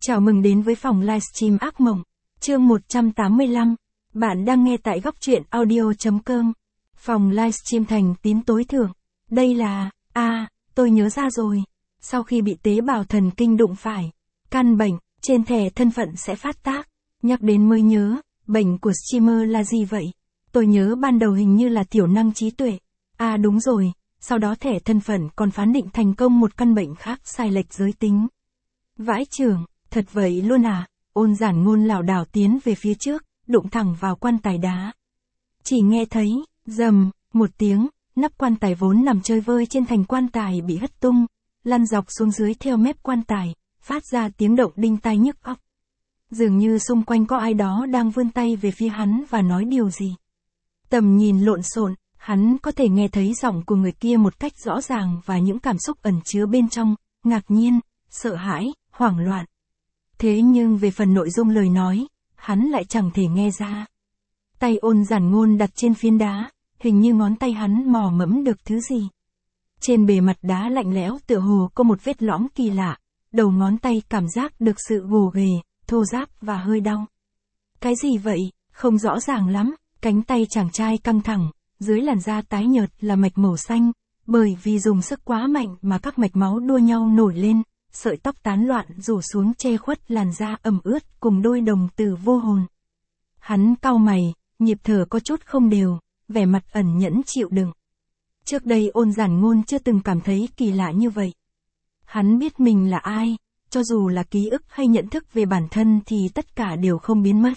Chào mừng đến với phòng livestream ác mộng, chương 185. Bạn đang nghe tại góc truyện audio.com. Phòng livestream thành tín tối thượng. Đây là, tôi nhớ ra rồi. Sau khi bị tế bào thần kinh đụng phải, căn bệnh, trên thẻ thân phận sẽ phát tác. Nhắc đến mới nhớ, bệnh của streamer là gì vậy? Tôi nhớ ban đầu hình như là thiểu năng trí tuệ. Đúng rồi, sau đó thẻ thân phận còn phán định thành công một căn bệnh khác sai lệch giới tính. Vãi chưởng. Thật vậy luôn à? Ôn Giản Ngôn lảo đảo tiến về phía trước, đụng thẳng vào quan tài đá. Chỉ nghe thấy, rầm, một tiếng, nắp quan tài vốn nằm chơi vơi trên thành quan tài bị hất tung, lăn dọc xuống dưới theo mép quan tài, phát ra tiếng động đinh tai nhức óc. Dường như xung quanh có ai đó đang vươn tay về phía hắn và nói điều gì. Tầm nhìn lộn xộn, hắn có thể nghe thấy giọng của người kia một cách rõ ràng và những cảm xúc ẩn chứa bên trong, ngạc nhiên, sợ hãi, hoảng loạn. Thế nhưng về phần nội dung lời nói, hắn lại chẳng thể nghe ra. Tay Ôn Giản Ngôn đặt trên phiến đá, hình như ngón tay hắn mò mẫm được thứ gì. Trên bề mặt đá lạnh lẽo tựa hồ có một vết lõm kỳ lạ, đầu ngón tay cảm giác được sự gồ ghề, thô ráp và hơi đau. Cái gì vậy, không rõ ràng lắm, cánh tay chàng trai căng thẳng, dưới làn da tái nhợt là mạch màu xanh, bởi vì dùng sức quá mạnh mà các mạch máu đua nhau nổi lên. Sợi tóc tán loạn rủ xuống che khuất làn da ẩm ướt cùng đôi đồng tử vô hồn. Hắn cau mày, nhịp thở có chút không đều, vẻ mặt ẩn nhẫn chịu đựng. Trước đây Ôn Giản Ngôn chưa từng cảm thấy kỳ lạ như vậy. Hắn biết mình là ai, cho dù là ký ức hay nhận thức về bản thân thì tất cả đều không biến mất.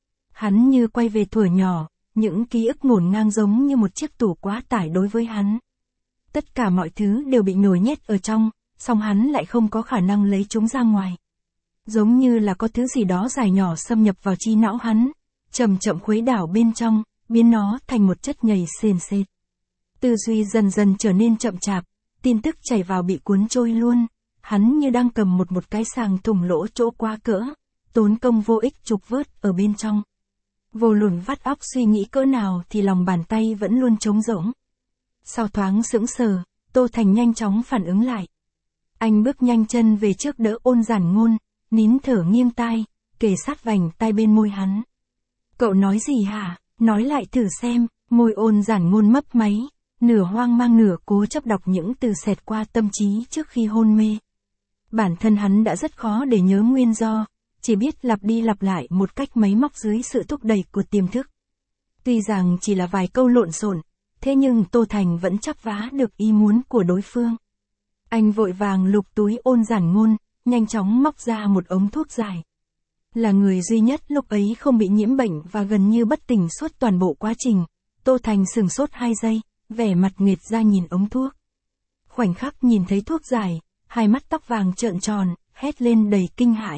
Hắn như quay về thuở nhỏ, những ký ức ngổn ngang giống như một chiếc tủ quá tải đối với hắn. Tất cả mọi thứ đều bị nhồi nhét ở trong. Song hắn lại không có khả năng lấy chúng ra ngoài. Giống như là có thứ gì đó dài nhỏ xâm nhập vào trí não hắn, chậm chậm khuấy đảo bên trong, biến nó thành một chất nhầy sền sệt. Tư duy dần dần trở nên chậm chạp, tin tức chảy vào bị cuốn trôi luôn, hắn như đang cầm một cái sàng thủng lỗ chỗ quá cỡ, tốn công vô ích trục vớt ở bên trong. Vô luận vắt óc suy nghĩ cỡ nào thì lòng bàn tay vẫn luôn trống rỗng. Sau thoáng sững sờ, Tô Thành nhanh chóng phản ứng lại. Anh bước nhanh chân về trước đỡ Ôn Giản Ngôn, nín thở nghiêng tai, kề sát vành tai bên môi hắn. Cậu nói gì hả? Nói lại thử xem. Môi Ôn Giản Ngôn mấp máy, nửa hoang mang nửa cố chấp đọc những từ xẹt qua tâm trí trước khi hôn mê. Bản thân hắn đã rất khó để nhớ nguyên do, chỉ biết lặp đi lặp lại một cách máy móc dưới sự thúc đẩy của tiềm thức. Tuy rằng chỉ là vài câu lộn xộn, thế nhưng Tô Thành vẫn chắp vá được ý muốn của đối phương. Anh vội vàng lục túi Ôn Giản Ngôn, nhanh chóng móc ra một ống thuốc dài. Là người duy nhất lúc ấy không bị nhiễm bệnh và gần như bất tỉnh suốt toàn bộ quá trình, Tô Thành sửng sốt 2 giây, vẻ mặt nghệt ra nhìn ống thuốc. Khoảnh khắc nhìn thấy thuốc dài, hai mắt tóc vàng trợn tròn, hét lên đầy kinh hãi.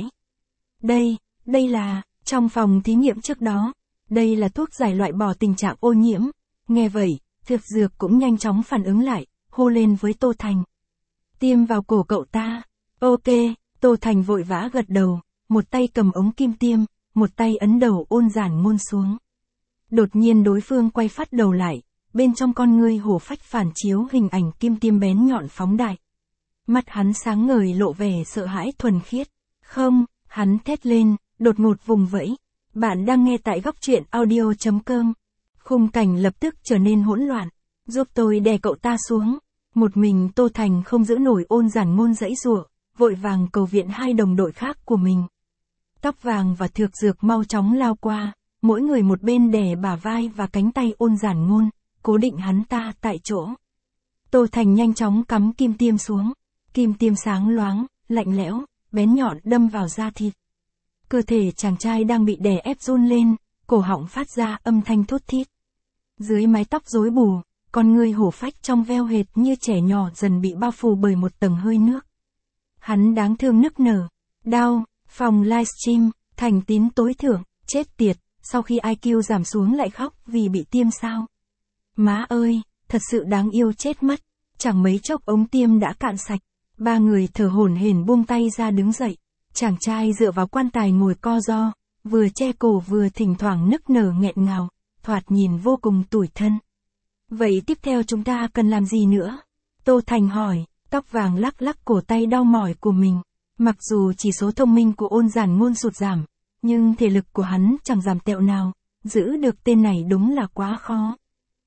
Đây là, trong phòng thí nghiệm trước đó, đây là thuốc giải loại bỏ tình trạng ô nhiễm. Nghe vậy, Thực Dược cũng nhanh chóng phản ứng lại, hô lên với Tô Thành. Tiêm vào cổ cậu ta. Ok, Tô Thành vội vã gật đầu, một tay cầm ống kim tiêm, một tay ấn đầu Ôn Giản Ngôn xuống. Đột nhiên đối phương quay phát đầu lại, bên trong con ngươi hổ phách phản chiếu hình ảnh kim tiêm bén nhọn phóng đại. Mắt hắn sáng ngời lộ vẻ sợ hãi thuần khiết. Không, hắn thét lên, đột ngột vùng vẫy. Bạn đang nghe tại góc truyện audio.com. Khung cảnh lập tức trở nên hỗn loạn. Giúp tôi đè cậu ta xuống. Một mình Tô Thành không giữ nổi Ôn Giản Ngôn giãy giụa, vội vàng cầu viện hai đồng đội khác của mình. Tóc vàng và Thực Dược mau chóng lao qua, mỗi người một bên đè bả vai và cánh tay Ôn Giản Ngôn, cố định hắn ta tại chỗ. Tô Thành nhanh chóng cắm kim tiêm xuống, kim tiêm sáng loáng, lạnh lẽo, bén nhọn đâm vào da thịt. Cơ thể chàng trai đang bị đè ép run lên, cổ họng phát ra âm thanh thốt thít. Dưới mái tóc rối bù, con ngươi hổ phách trong veo hệt như trẻ nhỏ dần bị bao phủ bởi một tầng hơi nước. Hắn đáng thương nức nở. Đau, phòng livestream, thành tín tối thượng, chết tiệt, sau khi IQ giảm xuống lại khóc vì bị tiêm sao. Má ơi, thật sự đáng yêu chết mất, chẳng mấy chốc ống tiêm đã cạn sạch. Ba người thở hổn hển buông tay ra đứng dậy. Chàng trai dựa vào quan tài ngồi co ro, vừa che cổ vừa thỉnh thoảng nức nở nghẹn ngào, thoạt nhìn vô cùng tủi thân. Vậy tiếp theo chúng ta cần làm gì nữa? Tô Thành hỏi, tóc vàng lắc lắc cổ tay đau mỏi của mình. Mặc dù chỉ số thông minh của Ôn Giản Ngôn sụt giảm, nhưng thể lực của hắn chẳng giảm tẹo nào, giữ được tên này đúng là quá khó.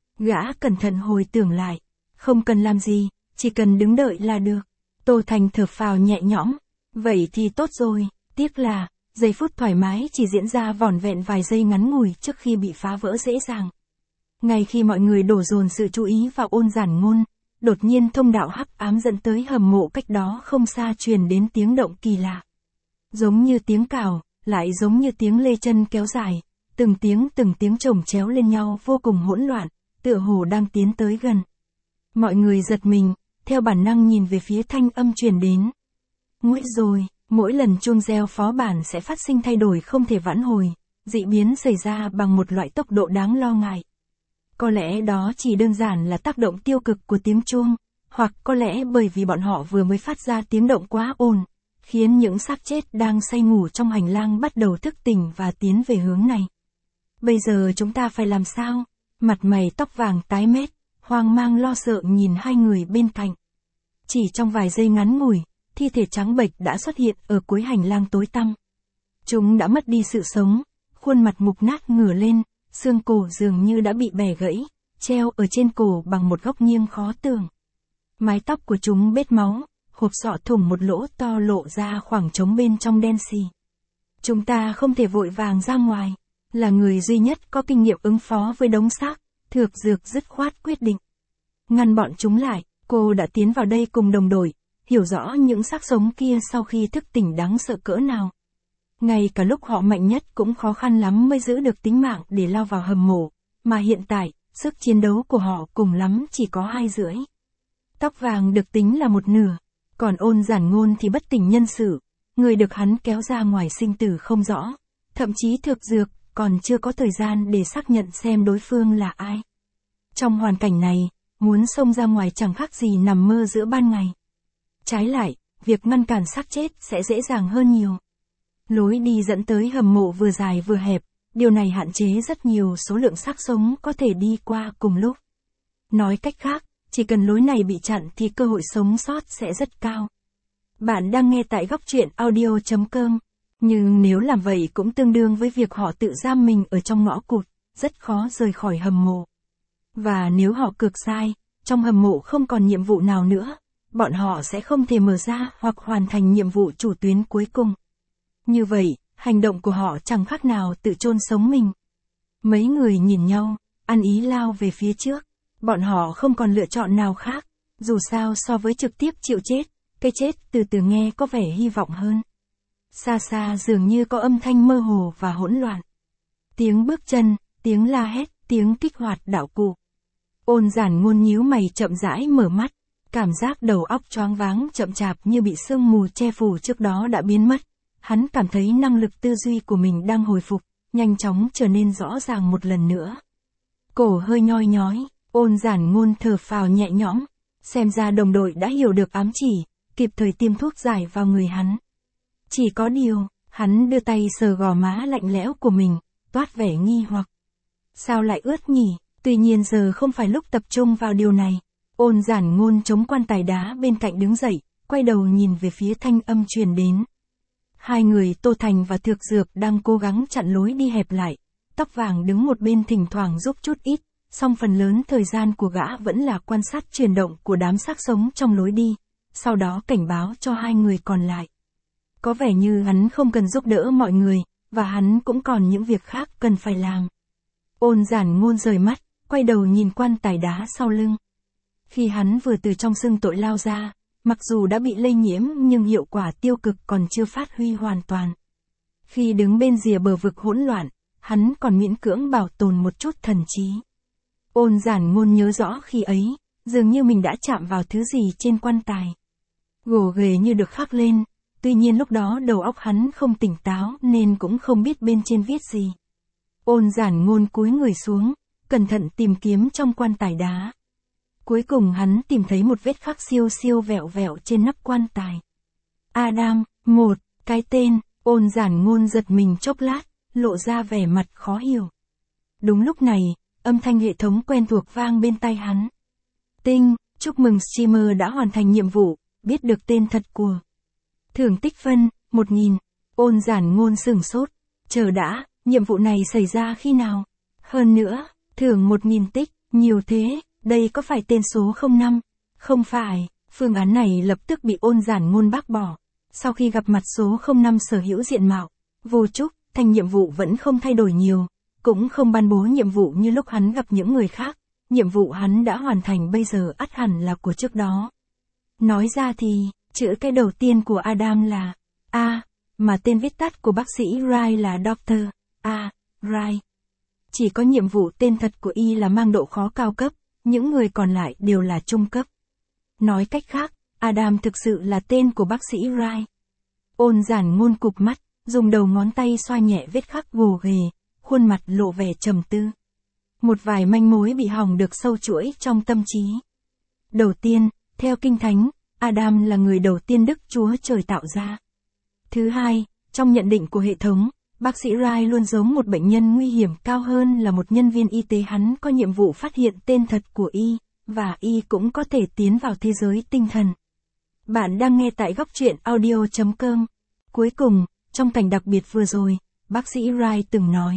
Gã cẩn thận hồi tưởng lại, không cần làm gì, chỉ cần đứng đợi là được. Tô Thành thở phào nhẹ nhõm, vậy thì tốt rồi, tiếc là, giây phút thoải mái chỉ diễn ra vỏn vẹn vài giây ngắn ngủi trước khi bị phá vỡ dễ dàng. Ngay khi mọi người đổ dồn sự chú ý vào Ôn Giản Ngôn, đột nhiên thông đạo hắc ám dẫn tới hầm mộ cách đó không xa truyền đến tiếng động kỳ lạ. Giống như tiếng cào, lại giống như tiếng lê chân kéo dài, từng tiếng chồng chéo lên nhau vô cùng hỗn loạn, tựa hồ đang tiến tới gần. Mọi người giật mình, theo bản năng nhìn về phía thanh âm truyền đến. Nguội rồi, mỗi lần chuông reo phó bản sẽ phát sinh thay đổi không thể vãn hồi, dị biến xảy ra bằng một loại tốc độ đáng lo ngại. Có lẽ đó chỉ đơn giản là tác động tiêu cực của tiếng chuông, hoặc có lẽ bởi vì bọn họ vừa mới phát ra tiếng động quá ồn, khiến những xác chết đang say ngủ trong hành lang bắt đầu thức tỉnh và tiến về hướng này. Bây giờ chúng ta phải làm sao? Mặt mày tóc vàng tái mét, hoang mang lo sợ nhìn hai người bên cạnh. Chỉ trong vài giây ngắn ngủi, thi thể trắng bệch đã xuất hiện ở cuối hành lang tối tăm. Chúng đã mất đi sự sống, khuôn mặt mục nát ngửa lên, xương cổ dường như đã bị bẻ gãy, treo ở trên cổ bằng một góc nghiêng khó tường. Mái tóc của chúng bết máu, hộp sọ thủng một lỗ to lộ ra khoảng trống bên trong đen xì. Chúng ta không thể vội vàng ra ngoài, là người duy nhất có kinh nghiệm ứng phó với đống xác, Thược Dược dứt khoát quyết định. Ngăn bọn chúng lại, cô đã tiến vào đây cùng đồng đội, hiểu rõ những xác sống kia sau khi thức tỉnh đáng sợ cỡ nào. Ngay cả lúc họ mạnh nhất cũng khó khăn lắm mới giữ được tính mạng để lao vào hầm mộ, mà hiện tại, sức chiến đấu của họ cùng lắm chỉ có 2,5. Tóc vàng được tính là 1/2, còn Ôn Giản Ngôn thì bất tỉnh nhân sự, người được hắn kéo ra ngoài sinh tử không rõ, thậm chí Thược Dược còn chưa có thời gian để xác nhận xem đối phương là ai. Trong hoàn cảnh này, muốn xông ra ngoài chẳng khác gì nằm mơ giữa ban ngày. Trái lại, việc ngăn cản xác chết sẽ dễ dàng hơn nhiều. Lối đi dẫn tới hầm mộ vừa dài vừa hẹp, điều này hạn chế rất nhiều số lượng xác sống có thể đi qua cùng lúc. Nói cách khác, chỉ cần lối này bị chặn thì cơ hội sống sót sẽ rất cao. Bạn đang nghe tại góc truyện audio.com, nhưng nếu làm vậy cũng tương đương với việc họ tự giam mình ở trong ngõ cụt, rất khó rời khỏi hầm mộ. Và nếu họ cược sai, trong hầm mộ không còn nhiệm vụ nào nữa, bọn họ sẽ không thể mở ra hoặc hoàn thành nhiệm vụ chủ tuyến cuối cùng. Như vậy, hành động của họ chẳng khác nào tự chôn sống mình. Mấy người nhìn nhau, ăn ý lao về phía trước. Bọn họ không còn lựa chọn nào khác, dù sao so với trực tiếp chịu chết, cái chết từ từ nghe có vẻ hy vọng hơn. Xa xa dường như có âm thanh mơ hồ và hỗn loạn. Tiếng bước chân, tiếng la hét, tiếng kích hoạt đạo cụ. Ôn Giản Ngôn nhíu mày chậm rãi mở mắt, cảm giác đầu óc choáng váng chậm chạp như bị sương mù che phủ trước đó đã biến mất. Hắn cảm thấy năng lực tư duy của mình đang hồi phục, nhanh chóng trở nên rõ ràng một lần nữa. Cổ hơi nhoi nhói, Ôn Giản Ngôn thở phào nhẹ nhõm, xem ra đồng đội đã hiểu được ám chỉ, kịp thời tiêm thuốc giải vào người hắn. Chỉ có điều, hắn đưa tay sờ gò má lạnh lẽo của mình, toát vẻ nghi hoặc. Sao lại ướt nhỉ? Tuy nhiên giờ không phải lúc tập trung vào điều này. Ôn Giản Ngôn chống quan tài đá bên cạnh đứng dậy, quay đầu nhìn về phía thanh âm truyền đến. Hai người Tô Thành và Thược Dược đang cố gắng chặn lối đi hẹp lại. Tóc vàng đứng một bên thỉnh thoảng giúp chút ít, song phần lớn thời gian của gã vẫn là quan sát chuyển động của đám xác sống trong lối đi, sau đó cảnh báo cho hai người còn lại. Có vẻ như hắn không cần giúp đỡ mọi người, và hắn cũng còn những việc khác cần phải làm. Ôn Giản Ngôn rời mắt, quay đầu nhìn quan tài đá sau lưng. Khi hắn vừa từ trong xương tội lao ra, mặc dù đã bị lây nhiễm nhưng hiệu quả tiêu cực còn chưa phát huy hoàn toàn. Khi đứng bên rìa bờ vực hỗn loạn, hắn còn miễn cưỡng bảo tồn một chút thần trí. Ôn Giản Ngôn nhớ rõ khi ấy, dường như mình đã chạm vào thứ gì trên quan tài. Gồ ghề như được khắc lên, tuy nhiên lúc đó đầu óc hắn không tỉnh táo nên cũng không biết bên trên viết gì. Ôn Giản Ngôn cúi người xuống, cẩn thận tìm kiếm trong quan tài đá. Cuối cùng hắn tìm thấy một vết khắc siêu siêu vẹo vẹo trên nắp quan tài. Adam, một cái tên. Ôn Giản Ngôn giật mình chốc lát, lộ ra vẻ mặt khó hiểu. Đúng lúc này, âm thanh hệ thống quen thuộc vang bên tai hắn. Tinh, chúc mừng streamer đã hoàn thành nhiệm vụ, biết được tên thật của Thưởng tích phân, 1000. Ôn giản ngôn sửng sốt. Chờ đã, nhiệm vụ này xảy ra khi nào? Hơn nữa, thưởng 1000 tích, nhiều thế, đây có phải tên số 05? Không phải, phương án này lập tức bị ôn giản ngôn bác bỏ. Sau khi gặp mặt số 05 sở hữu diện mạo, vô trúc, thành nhiệm vụ vẫn không thay đổi nhiều, cũng không ban bố nhiệm vụ như lúc hắn gặp những người khác. Nhiệm vụ hắn đã hoàn thành bây giờ ắt hẳn là của trước đó. Nói ra thì, chữ cái đầu tiên của Adam là A, mà tên viết tắt của bác sĩ Wright là Dr. A. Wright. Chỉ có nhiệm vụ tên thật của Y là mang độ khó cao cấp, những người còn lại đều là trung cấp. Nói cách khác, Adam thực sự là tên của bác sĩ Wright. Ôn giản ngôn cụp mắt, dùng đầu ngón tay xoa nhẹ vết khắc gồ ghề, khuôn mặt lộ vẻ trầm tư. Một vài manh mối bị hỏng được sâu chuỗi trong tâm trí. Đầu tiên, theo Kinh Thánh, Adam là người đầu tiên Đức Chúa Trời tạo ra. Thứ hai, trong nhận định của hệ thống, bác sĩ Wright luôn giống một bệnh nhân nguy hiểm cao hơn là một nhân viên y tế. Hắn có nhiệm vụ phát hiện tên thật của Y, và Y cũng có thể tiến vào thế giới tinh thần. Bạn đang nghe tại góc truyện audio.com. Cuối cùng, trong cảnh đặc biệt vừa rồi, bác sĩ Wright từng nói.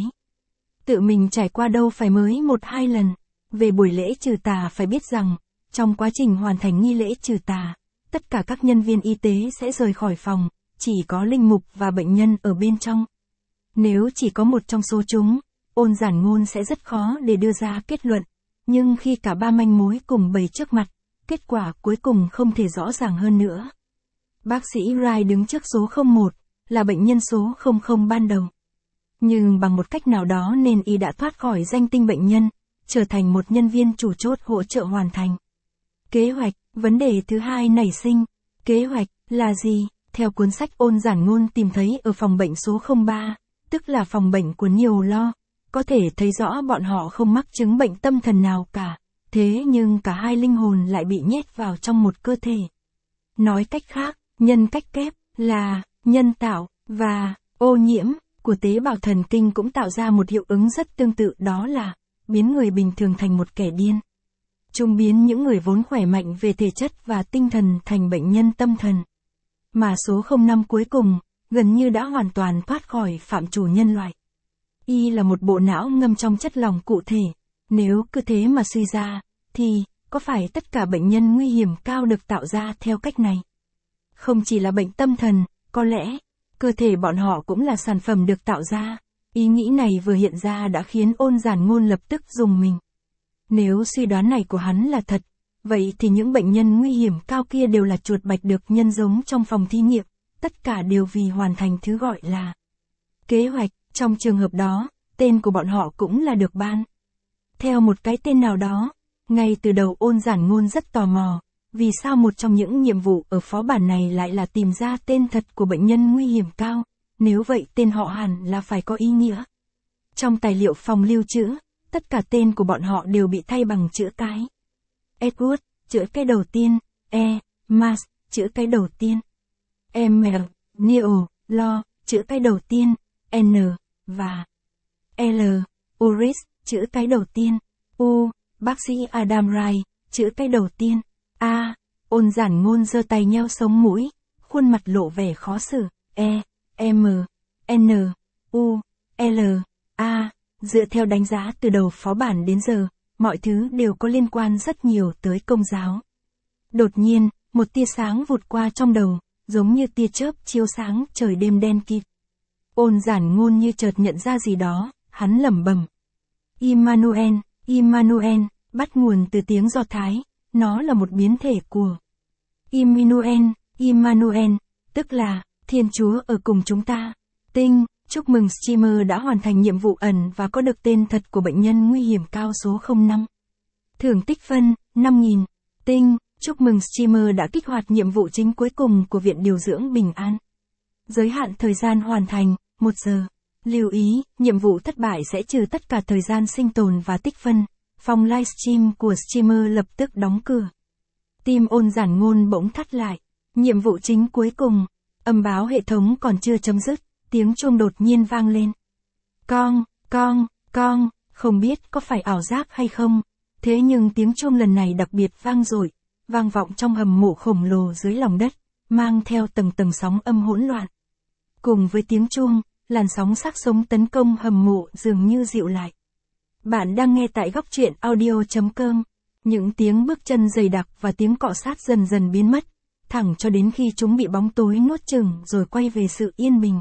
Tự mình trải qua đâu phải mới 1-2 lần. Về buổi lễ trừ tà phải biết rằng, trong quá trình hoàn thành nghi lễ trừ tà, tất cả các nhân viên y tế sẽ rời khỏi phòng, chỉ có linh mục và bệnh nhân ở bên trong. Nếu chỉ có một trong số chúng, ôn giản ngôn sẽ rất khó để đưa ra kết luận, nhưng khi cả ba manh mối cùng bày trước mặt, kết quả cuối cùng không thể rõ ràng hơn nữa. Bác sĩ Wright đứng trước số 01, là bệnh nhân số 00 ban đầu. Nhưng bằng một cách nào đó nên Y đã thoát khỏi danh tinh bệnh nhân, trở thành một nhân viên chủ chốt hỗ trợ hoàn thành kế hoạch. Vấn đề thứ hai nảy sinh, kế hoạch là gì? Theo cuốn sách ôn giản ngôn tìm thấy ở phòng bệnh số 03, tức là phòng bệnh của Nhiều Lo, có thể thấy rõ bọn họ không mắc chứng bệnh tâm thần nào cả, thế nhưng cả hai linh hồn lại bị nhét vào trong một cơ thể. Nói cách khác, nhân cách kép là nhân tạo, và ô nhiễm của tế bào thần kinh cũng tạo ra một hiệu ứng rất tương tự, đó là biến người bình thường thành một kẻ điên. Chúng biến những người vốn khỏe mạnh về thể chất và tinh thần thành bệnh nhân tâm thần. Mà số 05 cuối cùng, gần như đã hoàn toàn thoát khỏi phạm trù nhân loại. Y là một bộ não ngâm trong chất lỏng cụ thể. Nếu cứ thế mà suy ra, thì, có phải tất cả bệnh nhân nguy hiểm cao được tạo ra theo cách này? Không chỉ là bệnh tâm thần, có lẽ, cơ thể bọn họ cũng là sản phẩm được tạo ra. Ý nghĩ này vừa hiện ra đã khiến ôn giản ngôn lập tức rùng mình. Nếu suy đoán này của hắn là thật, vậy thì những bệnh nhân nguy hiểm cao kia đều là chuột bạch được nhân giống trong phòng thí nghiệm, tất cả đều vì hoàn thành thứ gọi là kế hoạch. Trong trường hợp đó, tên của bọn họ cũng là được ban theo một cái tên nào đó. Ngay từ đầu ôn giản ngôn rất tò mò, vì sao một trong những nhiệm vụ ở phó bản này lại là tìm ra tên thật của bệnh nhân nguy hiểm cao, nếu vậy tên họ hẳn là phải có ý nghĩa. Trong tài liệu phòng lưu trữ, tất cả tên của bọn họ đều bị thay bằng chữ cái. Edward, chữ cái đầu tiên, E, Mas, chữ cái đầu tiên, M, Neo, Lo, chữ cái đầu tiên, N, và L, Uris, chữ cái đầu tiên, U, bác sĩ Adam Wright, chữ cái đầu tiên, A. Ôn giản ngôn giơ tay nheo sống mũi, khuôn mặt lộ vẻ khó xử, E, M, N, U, L, A. Dựa theo đánh giá từ đầu phó bản đến giờ, mọi thứ đều có liên quan rất nhiều tới Công giáo. Đột nhiên, một tia sáng vụt qua trong đầu, giống như tia chớp chiếu sáng trời đêm đen kịt. Ôn giản ngôn như chợt nhận ra gì đó, hắn lẩm bẩm. Immanuel, Immanuel, bắt nguồn từ tiếng Do Thái, nó là một biến thể của Immanuel, Immanuel, tức là Thiên Chúa ở cùng chúng ta. Tinh, chúc mừng streamer đã hoàn thành nhiệm vụ ẩn và có được tên thật của bệnh nhân nguy hiểm cao số 05. Thưởng tích phân, 5000. Tinh, chúc mừng streamer đã kích hoạt nhiệm vụ chính cuối cùng của Viện Điều dưỡng Bình An. Giới hạn thời gian hoàn thành, 1 giờ. Lưu ý, nhiệm vụ thất bại sẽ trừ tất cả thời gian sinh tồn và tích phân. Phòng livestream của streamer lập tức đóng cửa. Tim ôn giản ngôn bỗng thắt lại. Nhiệm vụ chính cuối cùng. Âm báo hệ thống còn chưa chấm dứt, tiếng chuông đột nhiên vang lên. Con, không biết có phải ảo giác hay không, thế nhưng tiếng chuông lần này đặc biệt vang dội, vang vọng trong hầm mộ khổng lồ dưới lòng đất, mang theo tầng tầng sóng âm hỗn loạn. Cùng với tiếng chuông, làn sóng xác sống tấn công hầm mộ dường như dịu lại. Bạn đang nghe tại góc truyện audio.com. Những tiếng bước chân dày đặc và tiếng cọ sát dần dần biến mất, thẳng cho đến khi chúng bị bóng tối nuốt chửng rồi quay về sự yên bình.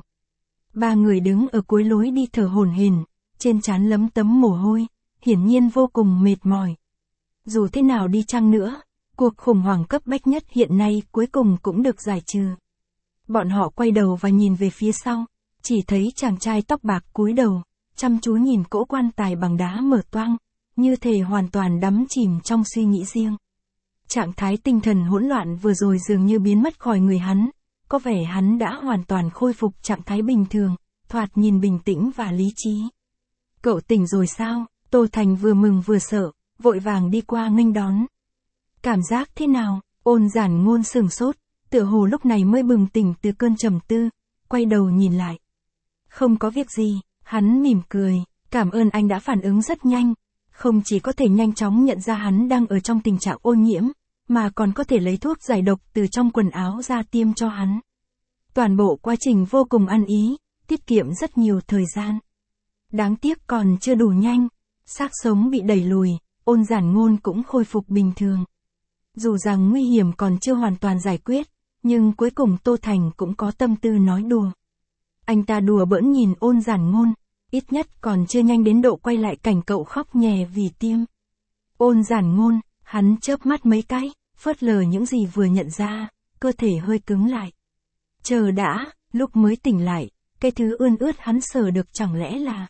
Ba người đứng ở cuối lối đi thở hổn hển, trên trán lấm tấm mồ hôi, hiển nhiên vô cùng mệt mỏi. Dù thế nào đi chăng nữa, cuộc khủng hoảng cấp bách nhất hiện nay cuối cùng cũng được giải trừ. Bọn họ quay đầu và nhìn về phía sau, chỉ thấy chàng trai tóc bạc cúi đầu, chăm chú nhìn cỗ quan tài bằng đá mở toang, như thể hoàn toàn đắm chìm trong suy nghĩ riêng. Trạng thái tinh thần hỗn loạn vừa rồi dường như biến mất khỏi người hắn, có vẻ hắn đã hoàn toàn khôi phục trạng thái bình thường, thoạt nhìn bình tĩnh và lý trí. Cậu tỉnh rồi sao? Tô Thành vừa mừng vừa sợ, vội vàng đi qua nghênh đón. Cảm giác thế nào? Ôn Giản Ngôn sửng sốt, tựa hồ lúc này mới bừng tỉnh từ cơn trầm tư, quay đầu nhìn lại. Không có việc gì, hắn mỉm cười, cảm ơn anh đã phản ứng rất nhanh. Không chỉ có thể nhanh chóng nhận ra hắn đang ở trong tình trạng ô nhiễm, mà còn có thể lấy thuốc giải độc từ trong quần áo ra tiêm cho hắn. Toàn bộ quá trình vô cùng ăn ý, tiết kiệm rất nhiều thời gian. Đáng tiếc còn chưa đủ nhanh, xác sống bị đẩy lùi, Ôn Giản Ngôn cũng khôi phục bình thường. Dù rằng nguy hiểm còn chưa hoàn toàn giải quyết, nhưng cuối cùng Tô Thành cũng có tâm tư nói đùa. Anh ta đùa bỡn nhìn Ôn Giản Ngôn, ít nhất còn chưa nhanh đến độ quay lại cảnh cậu khóc nhè vì tiêm. Ôn Giản Ngôn, hắn chớp mắt mấy cái, phớt lờ những gì vừa nhận ra, cơ thể hơi cứng lại. Chờ đã, lúc mới tỉnh lại, cái thứ ươn ướt hắn sờ được chẳng lẽ là...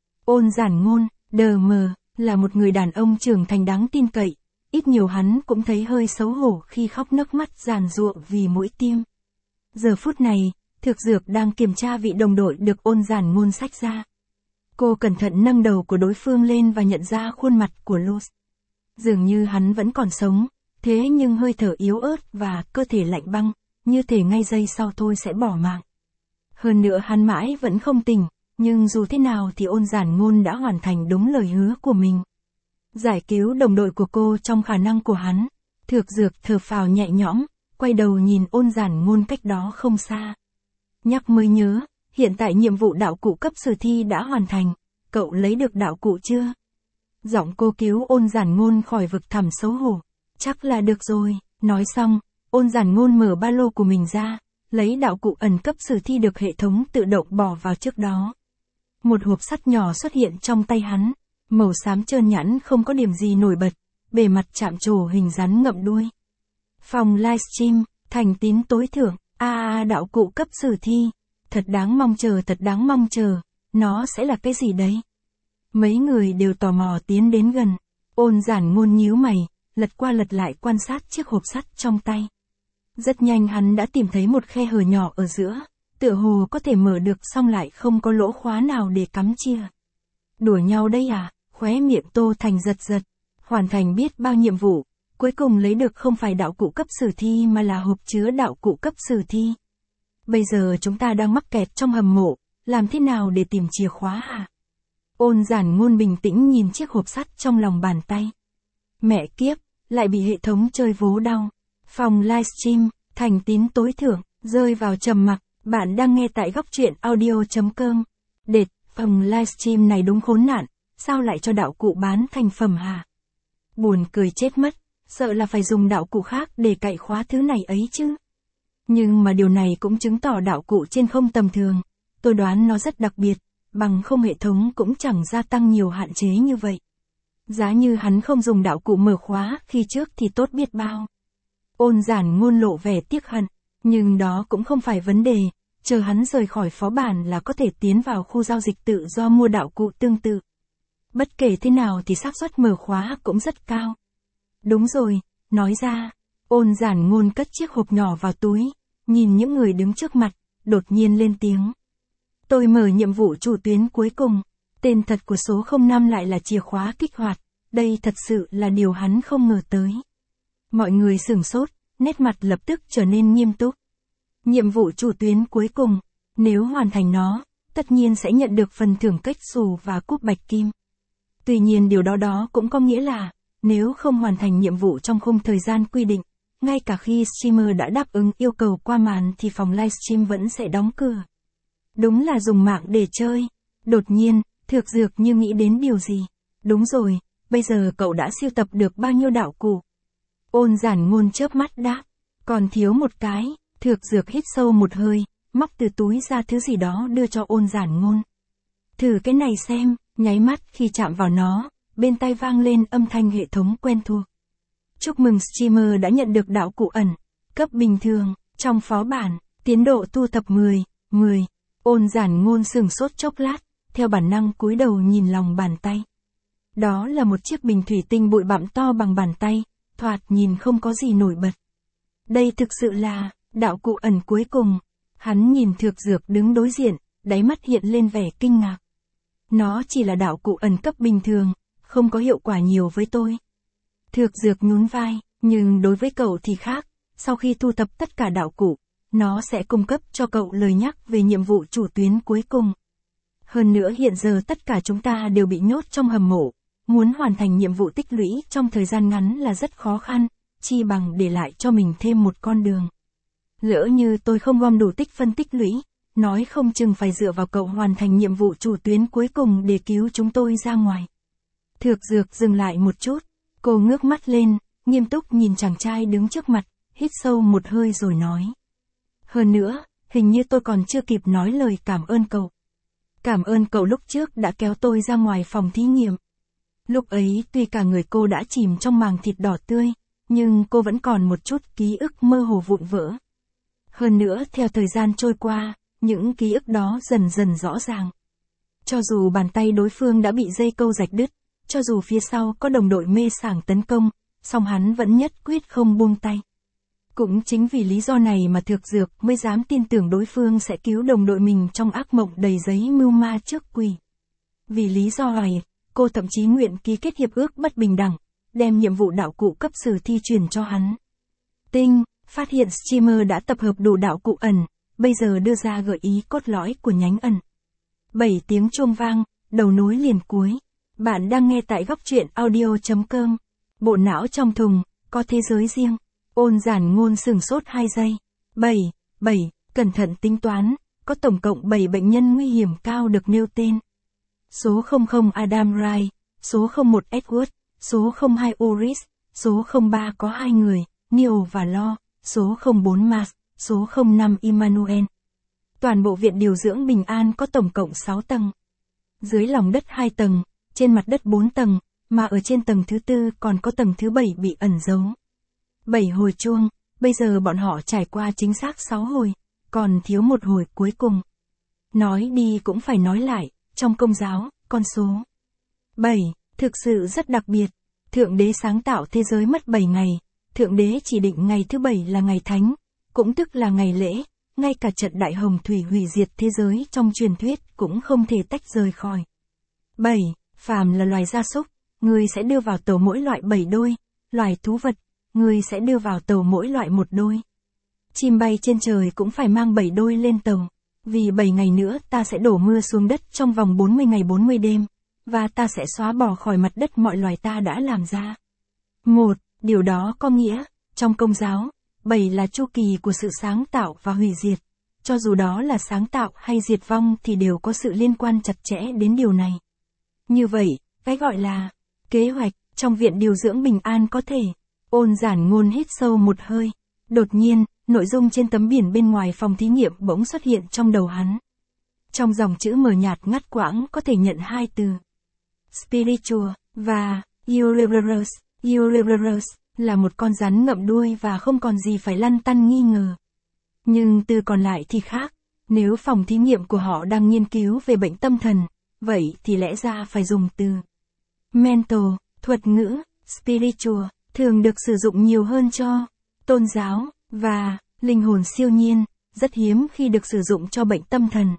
Ôn Giản Ngôn, đờ mờ, là một người đàn ông trưởng thành đáng tin cậy, ít nhiều hắn cũng thấy hơi xấu hổ khi khóc nước mắt giàn giụa vì mũi tiêm. Giờ phút này, Thực Dược đang kiểm tra vị đồng đội được Ôn Giản Ngôn xách ra. Cô cẩn thận nâng đầu của đối phương lên và nhận ra khuôn mặt của Luz. Dường như hắn vẫn còn sống, thế nhưng hơi thở yếu ớt và cơ thể lạnh băng, như thể ngay giây sau thôi sẽ bỏ mạng. Hơn nữa hắn mãi vẫn không tỉnh, nhưng dù thế nào thì Ôn Giản Ngôn đã hoàn thành đúng lời hứa của mình. Giải cứu đồng đội của cô trong khả năng của hắn, Thực Dược thở phào nhẹ nhõm, quay đầu nhìn Ôn Giản Ngôn cách đó không xa. Nhắc mới nhớ, hiện tại nhiệm vụ đạo cụ cấp sử thi đã hoàn thành, cậu lấy được đạo cụ chưa? Giọng cô cứu Ôn Giản Ngôn khỏi vực thẳm xấu hổ. Chắc là được rồi, nói xong, Ôn Giản Ngôn mở ba lô của mình ra, lấy đạo cụ ẩn cấp sử thi được hệ thống tự động bỏ vào trước đó. Một hộp sắt nhỏ xuất hiện trong tay hắn, màu xám trơn nhẵn không có điểm gì nổi bật, bề mặt chạm trổ hình rắn ngậm đuôi. Phòng livestream, thành tín tối thượng, đạo cụ cấp sử thi, thật đáng mong chờ, nó sẽ là cái gì đấy? Mấy người đều tò mò tiến đến gần, Ôn Giản Ngôn nhíu mày, lật qua lật lại quan sát chiếc hộp sắt trong tay. Rất nhanh hắn đã tìm thấy một khe hở nhỏ ở giữa, tựa hồ có thể mở được xong lại không có lỗ khóa nào để cắm chia. Đùa nhau đây à? Khóe miệng Tô Thành giật giật, hoàn thành biết bao nhiệm vụ, cuối cùng lấy được không phải đạo cụ cấp sử thi mà là hộp chứa đạo cụ cấp sử thi. Bây giờ chúng ta đang mắc kẹt trong hầm mộ, làm thế nào để tìm chìa khóa hả? Ôn Giản Ngôn bình tĩnh nhìn chiếc hộp sắt trong lòng bàn tay. Mẹ kiếp, lại bị hệ thống chơi vố đau. Phòng livestream, thành tín tối thượng, rơi vào trầm mặc, bạn đang nghe tại góc truyện audio.com. Đệt, phòng livestream này đúng khốn nạn, sao lại cho đạo cụ bán thành phẩm hả? Buồn cười chết mất, sợ là phải dùng đạo cụ khác để cậy khóa thứ này ấy chứ. Nhưng mà điều này cũng chứng tỏ đạo cụ trên không tầm thường, tôi đoán nó rất đặc biệt, bằng không hệ thống cũng chẳng gia tăng nhiều hạn chế như vậy. Giá như hắn không dùng đạo cụ mở khóa khi trước thì tốt biết bao. Ôn Giản Ngôn lộ vẻ tiếc hận, nhưng đó cũng không phải vấn đề, chờ hắn rời khỏi phó bản là có thể tiến vào khu giao dịch tự do mua đạo cụ tương tự. Bất kể thế nào thì xác suất mở khóa cũng rất cao. Đúng rồi, nói ra, Ôn Giản Ngôn cất chiếc hộp nhỏ vào túi, nhìn những người đứng trước mặt, đột nhiên lên tiếng. Tôi mở nhiệm vụ chủ tuyến cuối cùng, tên thật của số 05 lại là chìa khóa kích hoạt, đây thật sự là điều hắn không ngờ tới. Mọi người sửng sốt, nét mặt lập tức trở nên nghiêm túc. Nhiệm vụ chủ tuyến cuối cùng, nếu hoàn thành nó, tất nhiên sẽ nhận được phần thưởng cách xù và cúp bạch kim. Tuy nhiên điều đó cũng có nghĩa là, nếu không hoàn thành nhiệm vụ trong khung thời gian quy định, ngay cả khi streamer đã đáp ứng yêu cầu qua màn thì phòng livestream vẫn sẽ đóng cửa. Đúng là dùng mạng để chơi. Đột nhiên, Thược Dược như nghĩ đến điều gì. Đúng rồi, bây giờ cậu đã sưu tập được bao nhiêu đạo cụ? Ôn Giản Ngôn chớp mắt đáp. Còn thiếu một cái. Thược Dược hít sâu một hơi, móc từ túi ra thứ gì đó đưa cho Ôn Giản Ngôn. Thử cái này xem, nháy mắt khi chạm vào nó, bên tai vang lên âm thanh hệ thống quen thuộc. Chúc mừng streamer đã nhận được đạo cụ ẩn, cấp bình thường, trong phó bản, tiến độ thu thập 10. Ôn Giản Ngôn sửng sốt chốc lát, theo bản năng cúi đầu nhìn lòng bàn tay. Đó là một chiếc bình thủy tinh bụi bặm to bằng bàn tay, thoạt nhìn không có gì nổi bật. Đây thực sự là đạo cụ ẩn cuối cùng. Hắn nhìn Thược Dược đứng đối diện, đáy mắt hiện lên vẻ kinh ngạc. Nó chỉ là đạo cụ ẩn cấp bình thường, không có hiệu quả nhiều với tôi. Thược Dược nhún vai, nhưng đối với cậu thì khác, sau khi thu thập tất cả đạo cụ, nó sẽ cung cấp cho cậu lời nhắc về nhiệm vụ chủ tuyến cuối cùng. Hơn nữa hiện giờ tất cả chúng ta đều bị nhốt trong hầm mộ, muốn hoàn thành nhiệm vụ tích lũy trong thời gian ngắn là rất khó khăn, chi bằng để lại cho mình thêm một con đường. Lỡ như tôi không gom đủ tích phân tích lũy, nói không chừng phải dựa vào cậu hoàn thành nhiệm vụ chủ tuyến cuối cùng để cứu chúng tôi ra ngoài. Thược Dược dừng lại một chút, cô ngước mắt lên, nghiêm túc nhìn chàng trai đứng trước mặt, hít sâu một hơi rồi nói. Hơn nữa, hình như tôi còn chưa kịp nói lời cảm ơn cậu. Cảm ơn cậu lúc trước đã kéo tôi ra ngoài phòng thí nghiệm. Lúc ấy tuy cả người cô đã chìm trong màng thịt đỏ tươi, nhưng cô vẫn còn một chút ký ức mơ hồ vụn vỡ. Hơn nữa theo thời gian trôi qua, những ký ức đó dần dần rõ ràng. Cho dù bàn tay đối phương đã bị dây câu rạch đứt, cho dù phía sau có đồng đội mê sảng tấn công, song hắn vẫn nhất quyết không buông tay. Cũng chính vì lý do này mà Thược Dược mới dám tin tưởng đối phương sẽ cứu đồng đội mình trong ác mộng đầy giấy mưu ma trước quỷ. Vì lý do này, cô thậm chí nguyện ký kết hiệp ước bất bình đẳng, đem nhiệm vụ đạo cụ cấp sử thi truyền cho hắn. Tinh, phát hiện streamer đã tập hợp đủ đạo cụ ẩn, bây giờ đưa ra gợi ý cốt lõi của nhánh ẩn. 7 tiếng chuông vang, đầu nối liền cuối. Bạn đang nghe tại góc truyện audio.com. Bộ não trong thùng, có thế giới riêng. Ôn Giản Ngôn sửng sốt 2 giây. 7, cẩn thận tính toán, có tổng cộng 7 bệnh nhân nguy hiểm cao được nêu tên. Số 00 Adam Wright, số 01 Edward, số 02 Oris, số 03 có 2 người, Neil và Lo, số 04 Mars, số 05 Emmanuel. Toàn bộ viện điều dưỡng Bình An có tổng cộng 6 tầng. Dưới lòng đất 2 tầng, trên mặt đất 4 tầng, mà ở trên tầng thứ 4 còn có tầng thứ 7 bị ẩn giấu. 7 hồi chuông, bây giờ bọn họ trải qua chính xác 6 hồi, còn thiếu một hồi cuối cùng. Nói đi cũng phải nói lại, trong Công giáo, con số 7, thực sự rất đặc biệt. Thượng đế sáng tạo thế giới mất 7 ngày, Thượng đế chỉ định ngày thứ 7 là ngày thánh, cũng tức là ngày lễ, ngay cả trận đại hồng thủy hủy diệt thế giới trong truyền thuyết cũng không thể tách rời khỏi. 7. Phàm là loài gia súc, người sẽ đưa vào tàu mỗi loại 7 đôi, loài thú vật, người sẽ đưa vào tàu mỗi loại 1 đôi. Chim bay trên trời cũng phải mang 7 đôi lên tàu, vì 7 ngày nữa ta sẽ đổ mưa xuống đất trong vòng 40 ngày 40 đêm, và ta sẽ xóa bỏ khỏi mặt đất mọi loài ta đã làm ra. 1. Điều đó có nghĩa, trong Công giáo, 7 là chu kỳ của sự sáng tạo và hủy diệt. Cho dù đó là sáng tạo hay diệt vong thì đều có sự liên quan chặt chẽ đến điều này. Như vậy, cái gọi là kế hoạch trong viện điều dưỡng Bình An có thể. Ôn Giản Ngôn hít sâu một hơi. Đột nhiên, nội dung trên tấm biển bên ngoài phòng thí nghiệm bỗng xuất hiện trong đầu hắn. Trong dòng chữ mờ nhạt ngắt quãng có thể nhận 2 từ. Spiritual và Ouroboros. Ouroboros là một con rắn ngậm đuôi và không còn gì phải lăn tăn nghi ngờ. Nhưng từ còn lại thì khác. Nếu phòng thí nghiệm của họ đang nghiên cứu về bệnh tâm thần, vậy thì lẽ ra phải dùng từ mental, thuật ngữ, spiritual, thường được sử dụng nhiều hơn cho tôn giáo và linh hồn siêu nhiên, rất hiếm khi được sử dụng cho bệnh tâm thần.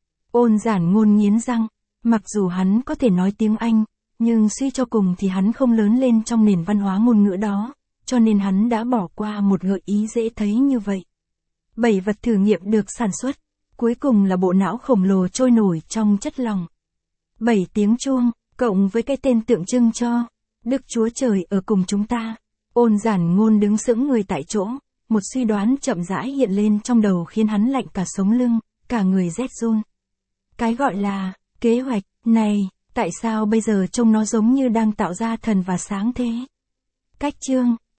Ôn Giản Ngôn nghiến răng, mặc dù hắn có thể nói tiếng Anh, nhưng suy cho cùng thì hắn không lớn lên trong nền văn hóa ngôn ngữ đó, cho nên hắn đã bỏ qua một gợi ý dễ thấy như vậy. 7 vật thử nghiệm được sản xuất, cuối cùng là bộ não khổng lồ trôi nổi trong chất lỏng. 7 tiếng chuông, cộng với cái tên tượng trưng cho Đức Chúa Trời ở cùng chúng ta. Ôn Giản Ngôn đứng sững người tại chỗ, một suy đoán chậm rãi hiện lên trong đầu khiến hắn lạnh cả sống lưng, cả người rét run. Cái gọi là kế hoạch này, tại sao bây giờ trông nó giống như đang tạo ra thần và sáng thế? Cách chương